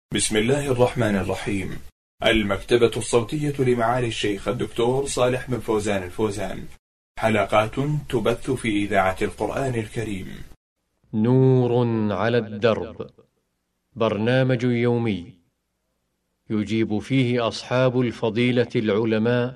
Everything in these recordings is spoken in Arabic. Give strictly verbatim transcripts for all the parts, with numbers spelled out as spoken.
بسم الله الرحمن الرحيم. المكتبة الصوتية لمعالي الشيخ الدكتور صالح بن فوزان الفوزان، حلقات تبث في إذاعة القرآن الكريم. نور على الدرب، برنامج يومي يجيب فيه أصحاب الفضيلة العلماء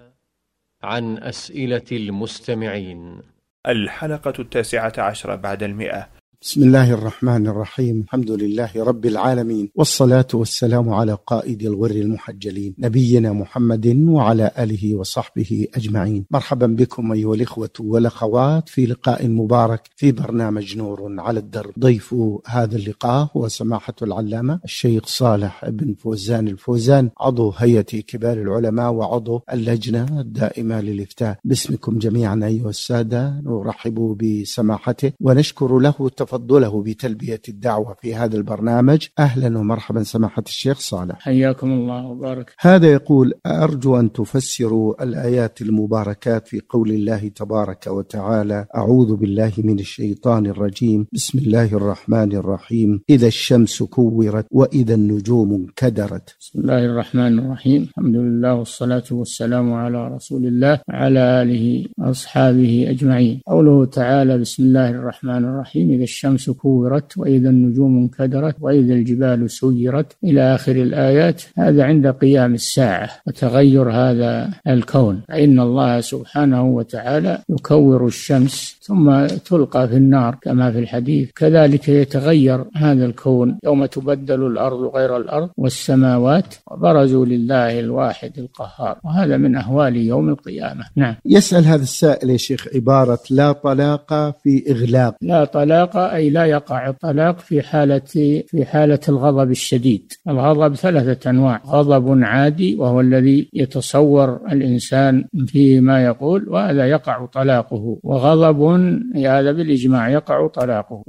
عن أسئلة المستمعين. الحلقة التاسعة عشر بعد المئة. بسم الله الرحمن الرحيم. الحمد لله رب العالمين، والصلاة والسلام على قائد الغر المحجلين نبينا محمد وعلى آله وصحبه أجمعين. مرحبا بكم أيها الإخوة والأخوات في لقاء مبارك في برنامج نور على الدرب. ضيف هذا اللقاء هو سماحة العلامة الشيخ صالح بن فوزان الفوزان، عضو هيئة كبار العلماء وعضو اللجنة الدائمة للإفتاء. باسمكم جميعا أيها السادة نرحب بسماحته ونشكر له تفضله بتلبية الدعوة في هذا البرنامج. أهلا ومرحبا سماحة الشيخ صالح، حياكم الله وبارك. هذا يقول: أرجو أن تفسروا الآيات المباركات في قول الله تبارك وتعالى: أعوذ بالله من الشيطان الرجيم، بسم الله الرحمن الرحيم، إذا الشمس كورت وإذا النجوم انكدرت. بسم الله الرحمن الرحيم، الحمد لله والصلاة والسلام على رسول الله وعلى آله وأصحابه أجمعين. قوله تعالى: بسم الله الرحمن الرحيم، إذا الشمس كورت وإذا النجوم انكدرت وإذا الجبال سيرت إلى آخر الآيات. هذا عند قيام الساعة وتغير هذا الكون، فإن الله سبحانه وتعالى يكور الشمس ثم تلقى في النار كما في الحديث. كذلك يتغير هذا الكون يوم تبدل الأرض غير الأرض والسماوات وبرزوا لله الواحد القهار، وهذا من أهوال يوم القيامة. نعم. يسأل هذا السائل يا شيخ عبارة لا طلاق في إغلاق. لا طلاق أي لا يقع الطلاق في حالة في حالة الغضب الشديد. الغضب ثلاثة أنواع: غضب عادي وهو الذي يتصور الإنسان فيما يقول وهذا يقع طلاقه، وغضب هذا بالإجماع يقع طلاقه،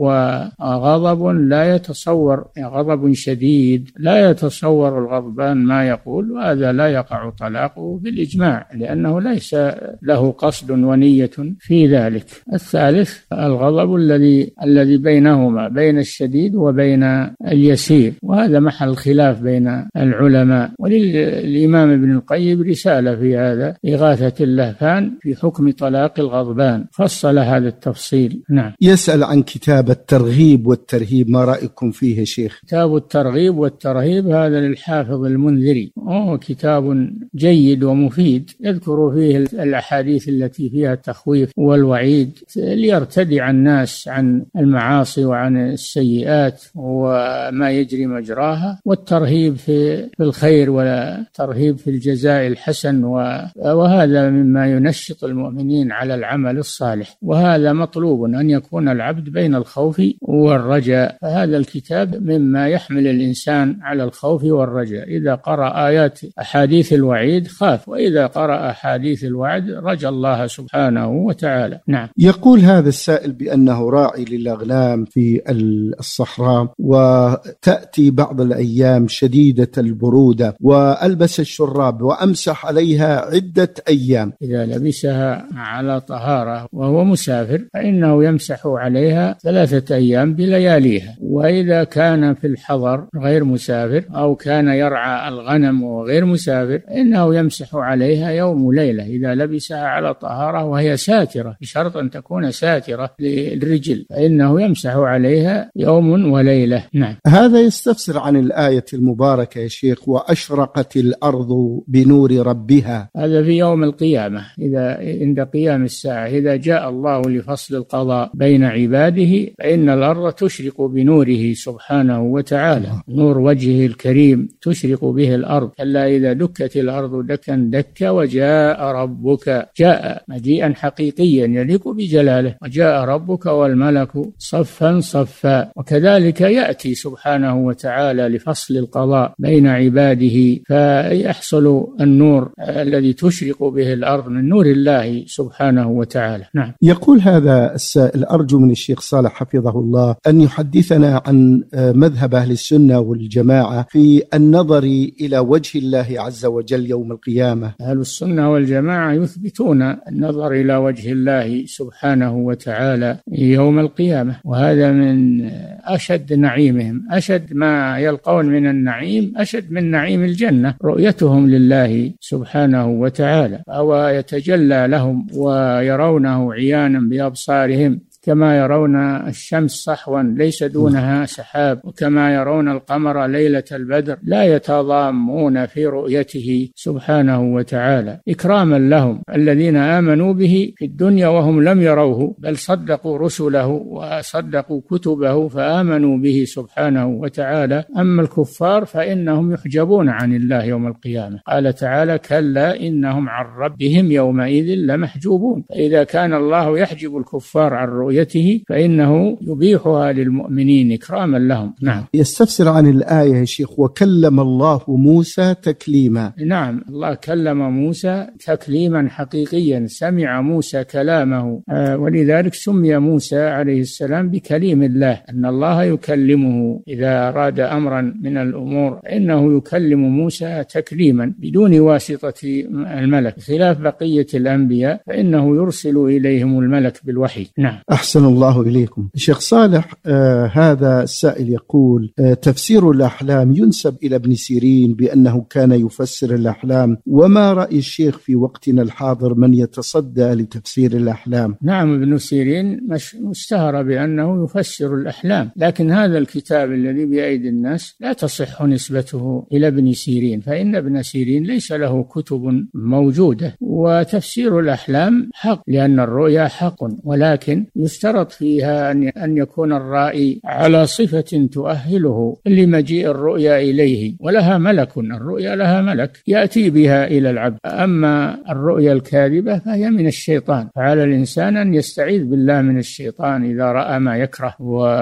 وغضب لا يتصور، غضب شديد لا يتصور الغضبان ما يقول وهذا لا يقع طلاقه بالإجماع لأنه ليس له قصد ونية في ذلك. الثالث الغضب الذي الذي بينهما، بين الشديد وبين اليسير، وهذا محل خلاف بين العلماء. وللإمام ابن القيم رسالة في هذا، إغاثة اللهفان في حكم طلاق الغضبان، فصل هذا التفصيل. نعم. يسأل عن كتاب الترغيب والترهيب، ما رأيكم فيه يا شيخ؟ كتاب الترغيب والترهيب هذا للحافظ المنذري، وهو كتاب جيد ومفيد، يذكر فيه الأحاديث التي فيها التخويف والوعيد ليرتدع الناس عن المعاصي وعن السيئات وما يجري مجراها، والترهيب في الخير والترهيب في الجزاء الحسن، وهذا مما ينشط المؤمنين على العمل الصالح، وهذا مطلوب أن يكون العبد بين الخوف والرجاء. فهذا الكتاب مما يحمل الإنسان على الخوف والرجاء. إذا قرأ آيات أحاديث الوعيد خاف، وإذا قرأ أحاديث الوعد رجى الله سبحانه وتعالى. نعم. يقول هذا السائل بأنه راعي للأغنام في الصحراء، وتأتي بعض الأيام شديدة البرودة وألبس الشراب وأمسح عليها عدة أيام. إذا لبسها على طهارة وهو مسافر فإنه يمسح عليها ثلاثة أيام بلياليها، وإذا كان في الحضر غير مسافر أو كان يرعى الغنم وغير مسافر إنه يمسح عليها يوم وليلة إذا لبسها على طهارة وهي ساترة، بشرط أن تكون ساترة للرجل، فإنه يمسح عليها يوم وليلة. نعم. هذا يستفسر عن الآية المباركة يا شيخ: وأشرقت الأرض بنور ربها. هذا في يوم القيامة، إذا عند قيام الساعة إذا جاء الله لفصل القضاء بين عباده فإن الأرض تشرق بنوره سبحانه وتعالى، نور وجهه الكريم تشرق به الأرض. كلا إذا دكت الأرض دكا دكا وجاء ربك، جاء مجيئا حقيقيا يليق بجلاله، وجاء ربك والملك صفا صفا. وكذلك يأتي سبحانه وتعالى لفصل القضاء بين عباده فيحصل النور الذي تشرق به الأرض من نور الله سبحانه وتعالى. نعم. يقول هذا السائل: أرجو من الشيخ صالح حفظه الله أن يحدثنا عن مذهب أهل السنة والجماعة في النظر إلى وجه الله عز وجل يوم القيامة. أهل السنة والجماعة يثبتون النظر إلى وجه الله سبحانه وتعالى يوم القيامة، القيامة، وهذا من أشد نعيمهم، أشد ما يلقون من النعيم أشد من نعيم الجنة، رؤيتهم لله سبحانه وتعالى، أو يتجلى لهم ويرونه عيانا بأبصارهم كما يرون الشمس صحوا ليس دونها سحاب، وكما يرون القمر ليلة البدر، لا يتضامون في رؤيته سبحانه وتعالى، إكراما لهم الذين آمنوا به في الدنيا وهم لم يروه، بل صدقوا رسله وصدقوا كتبه فآمنوا به سبحانه وتعالى. أما الكفار فإنهم يحجبون عن الله يوم القيامة، قال تعالى: كلا إنهم عن ربهم يومئذ لمحجوبون. فإذا كان الله يحجب الكفار عن رؤيته فإنه يبيحها للمؤمنين إكراما لهم. نعم. يستفسر عن الآية يا شيخ: وكلم الله موسى تكليما. نعم، الله كلم موسى تكليما حقيقيا، سمع موسى كلامه، ولذلك سمي موسى عليه السلام بكليم الله، أن الله يكلمه إذا أراد أمرا من الأمور، فإنه يكلم موسى تكليما بدون واسطة الملك، خلاف بقية الأنبياء فإنه يرسل إليهم الملك بالوحي. نعم. أحسن الله إليكم. شيخ صالح، آه هذا السائل يقول: آه تفسير الأحلام ينسب إلى ابن سيرين بأنه كان يفسر الأحلام، وما رأي الشيخ في وقتنا الحاضر من يتصدى لتفسير الأحلام؟ نعم، ابن سيرين مشتهر بأنه يفسر الأحلام، لكن هذا الكتاب الذي بأيدي الناس لا تصح نسبته إلى ابن سيرين، فإن ابن سيرين ليس له كتب موجودة، وتفسير الأحلام حق لأن الرؤيا حق، ولكن يشترط فيها أن يكون الرائي على صفة تؤهله لمجيء الرؤيا إليه، ولها ملك، الرؤيا لها ملك يأتي بها إلى العبد. أما الرؤيا الكاذبة فهي من الشيطان، فعلى الإنسان أن يستعيذ بالله من الشيطان إذا رأى ما يكره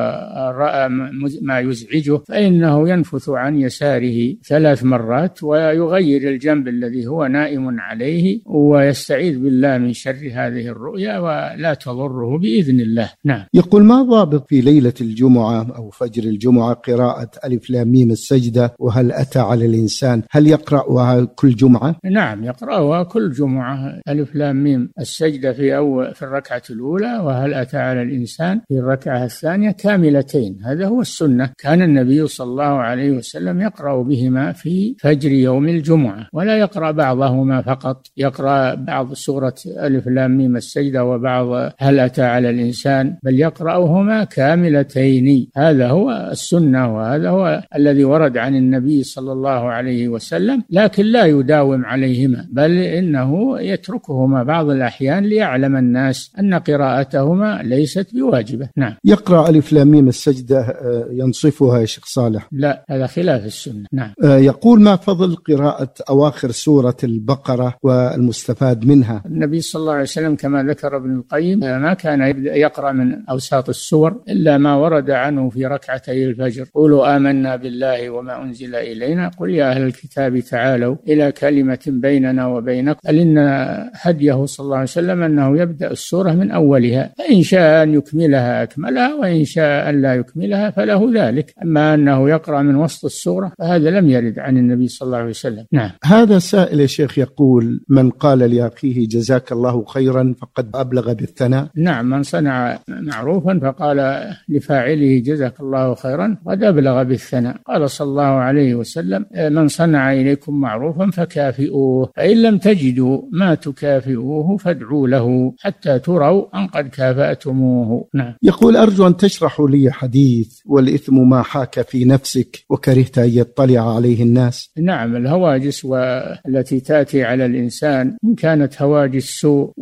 ورأى ما يزعجه، فإنه ينفث عن يساره ثلاث مرات ويغير الجنب الذي هو نائم عليه، ويستعيذ بالله من شر هذه الرؤيا ولا تضره بإذن الله. نعم. يقول: ما ضابط في ليلة الجمعة أو فجر الجمعة قراءة ألف لام ميم السجدة وهل أتى على الإنسان؟ هل يقرأها كل جمعة؟ نعم، يقرأها كل جمعة، ألف لام ميم السجدة في أول في الركعة الأولى، وهل أتى على الإنسان في الركعة الثانية كاملتين، هذا هو السنة. كان النبي صلى الله عليه وسلم يقرأ بهما في فجر يوم الجمعة، ولا يقرأ بعضهما فقط، يقرأ بعض سورة ألف لام ميم السجدة وبعض هل أتى على الإنسان، بل يقرأهما كاملتين، هذا هو السنة، وهذا هو الذي ورد عن النبي صلى الله عليه وسلم، لكن لا يداوم عليهما، بل إنه يتركهما بعض الأحيان ليعلم الناس أن قراءتهما ليست بواجبة. نعم. يقرأ ألف لام ميم السجدة ينصفها يا شيخ صالح؟ لا، هذا خلاف السنة. نعم. يقول: ما فضل قراءة أواخر سورة البقرة والمستفاد منها؟ النبي صلى الله عليه وسلم كما ذكر ابن القيم ما كان يبدأ يقرأ من أوساط السور إلا ما ورد عنه في ركعتي الفجر: قولوا آمنا بالله وما أنزل إلينا، قل يا أهل الكتاب تعالوا إلى كلمة بيننا وبينكم، قال إن هديه صلى الله عليه وسلم أنه يبدأ السورة من أولها، فإن شاء أن يكملها أكملها، وإن شاء أن لا يكملها فله ذلك، أما أنه يقرأ من وسط السورة فهذا لم يرد عن النبي صلى الله عليه وسلم. نعم. هذا سائل يا شيخ يقول: من قال لأخيه جزاك الله خيرا فقد أبلغ بالثناء؟ نعم، من صنع معروفا فقال لفاعله جزاك الله خيرا قد أبلغ بالثناء. قال صلى الله عليه وسلم: من صنع إليكم معروفا فكافئوه، فإن لم تجدوا ما تكافئوه فادعوا له حتى تروا أن قد كافأتموه. نعم. يقول: أرجو أن تشرحوا لي حديث والإثم ما حاك في نفسك وكرهت أن يطلع عليه الناس. نعم، الهواجس والتي تأتي على الإنسان إن كانت هواجس سوء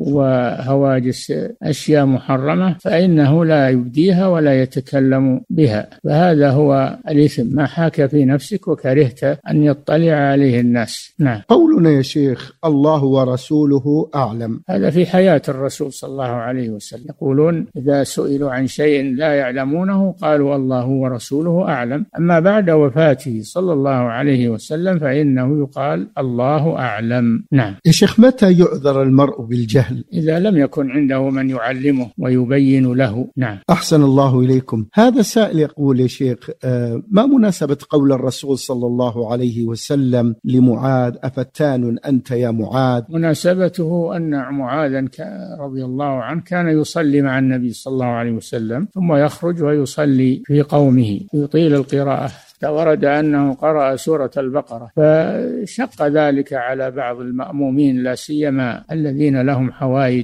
وهواجس أشياء محرمة فإنه لا يبديها ولا يتكلم بها، فهذا هو الإثم، ما حاك في نفسك وكرهت أن يطلع عليه الناس. نعم. قولنا يا شيخ الله ورسوله أعلم، هذا في حياة الرسول صلى الله عليه وسلم، يقولون إذا سئلوا عن شيء لا يعلمونه قالوا الله ورسوله أعلم، أما بعد وفاته صلى الله عليه وسلم فإنه يقال الله أعلم. نعم. يا شيخ، متى يعذر المرء بالجهل؟ إذا لم يكن عنده من يعلمه وي ويبين له. نعم. أحسن الله إليكم. هذا سائل يقول يا شيخ ما مناسبة قول الرسول صلى الله عليه وسلم لمعاذ أفتان أنت يا معاذ؟ مناسبته أن معاذا رضي الله عنه كان يصلي مع النبي صلى الله عليه وسلم ثم يخرج ويصلي في قومه يطيل القراءة، ورد أنه قرأ سورة البقرة، فشق ذلك على بعض المأمومين لا سيما الذين لهم حوائج،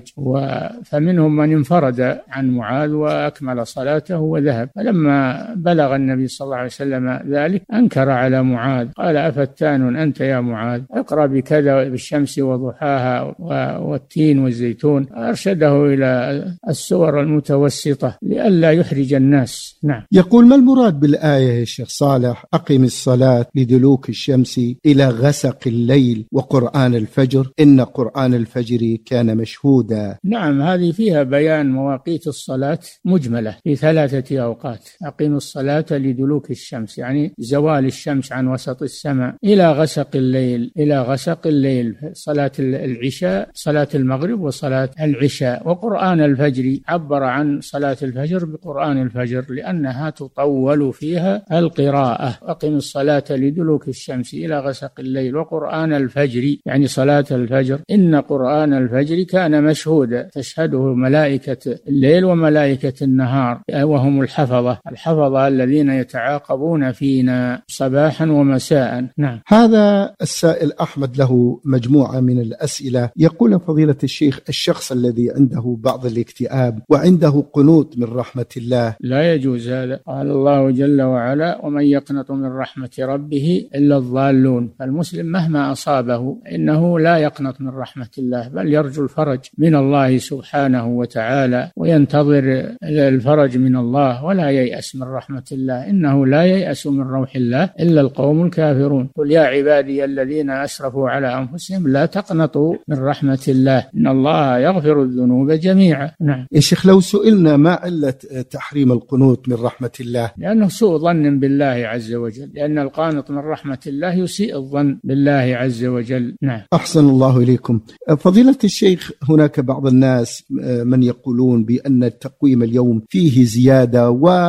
فمنهم من انفرد عن معاذ وأكمل صلاته وذهب. فلما بلغ النبي صلى الله عليه وسلم ذلك أنكر على معاذ، قال أفتان أنت يا معاذ، اقرأ بكذا بالشمس وضحاها والتين والزيتون. أرشده إلى السور المتوسطة لئلا يحرج الناس. نعم. يقول ما المراد بالآية يا شيخ صالح أقم الصلاة لدلوك الشمس إلى غسق الليل وقرآن الفجر إن قرآن الفجر كان مشهودا؟ نعم، هذه فيها بيان مواقيت الصلاة مجملة في ثلاثة أوقات. أقم الصلاة لدلوك الشمس يعني زوال الشمس عن وسط السماء، إلى غسق الليل، إلى غسق الليل صلاة العشاء، صلاة المغرب وصلاة العشاء. وقرآن الفجر عبر عن صلاة الفجر بقرآن الفجر لأنها تطول فيها القراءة. أقم الصلاة لدلوك الشمس إلى غسق الليل وقرآن الفجر يعني صلاة الفجر إن قرآن الفجر كان مشهودا، تشهده ملائكة الليل وملائكة النهار وهم الحفظة الحفظة الذين يتعاقبون فينا صباحا ومساء. نعم. هذا السائل أحمد له مجموعة من الأسئلة. يقول فضيلة الشيخ الشخص الذي عنده بعض الاكتئاب وعنده قنوط من رحمة الله لا يجوز هذا. قال الله جل وعلا ومن يقنط من رحمة ربه إلا الضالون. فالمسلم مهما أصابه إنه لا يقنط من رحمة الله بل يرجو الفرج من الله سبحانه وتعالى وينتظر الفرج من الله ولا ييأس من رحمة الله، إنه لا ييأس من روح الله إلا القوم الكافرون. قل يا عبادي الذين أسرفوا على أنفسهم لا تقنطوا من رحمة الله إن الله يغفر الذنوب جميعا. نعم. يا شيخ لو سئلنا ما علة تحريم القنوط من رحمة الله؟ لأنه سوء ظن بالله عز وجل، لأن القانط من رحمة الله يسيء الظن بالله عز وجل. نعم. أحسن الله إليكم. فضيلة الشيخ هناك بعض الناس من يقولون بأن التقويم اليوم فيه زيادة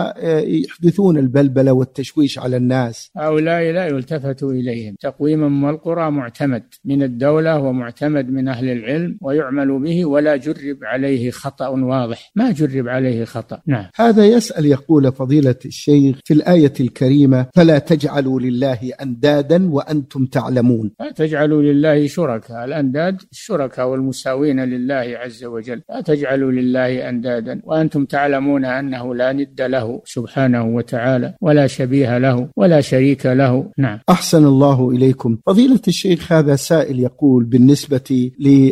ويحدثون البلبلة والتشويش على الناس. هؤلاء لا يلتفتوا إليهم. تقويم أم القرى معتمد من الدولة ومعتمد من أهل العلم ويعمل به ولا جرب عليه خطأ واضح، ما جرب عليه خطأ. نعم. هذا يسأل يقول فضيلة الشيخ في الآية الكريمة فلا تجعلوا لله أندادا وأنتم تعلمون. لا تجعلوا لله شركاء، الأنداد الشركاء والمساوين لله عز وجل. لا تجعلوا لله أندادا وأنتم تعلمون أنه لا ند له سبحانه وتعالى ولا شبيه له ولا شريك له. نعم. أحسن الله إليكم. فضيلة الشيخ هذا سائل يقول بالنسبة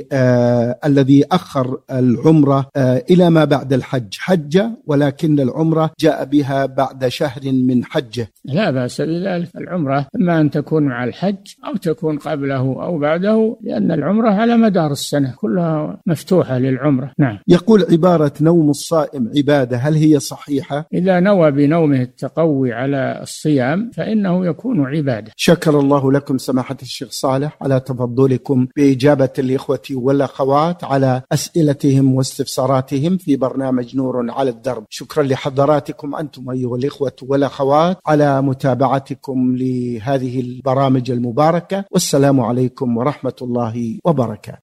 للذي أخر العمرة إلى ما بعد الحج، حج ولكن العمرة جاء بها بعد شهر من حجه، لا بأس بذلك. العمرة إما أن تكون مع الحج أو تكون قبله أو بعده، لأن العمرة على مدار السنة كلها مفتوحة للعمرة. نعم. يقول عبارة نوم الصائم عبادة، هل هي صحيحة؟ إذا نوى بنومه التقوي على الصيام فإنه يكون عبادة. شكر الله لكم سماحة الشيخ صالح على تفضلكم بإجابة الإخوة والأخوات على أسئلتهم واستفساراتهم في برنامج نور على الدرب. شكرا لحضراتكم أنتم أيها الإخوة والأخوات على متابعتكم لهذه البرامج المباركة، والسلام عليكم ورحمة الله وبركاته.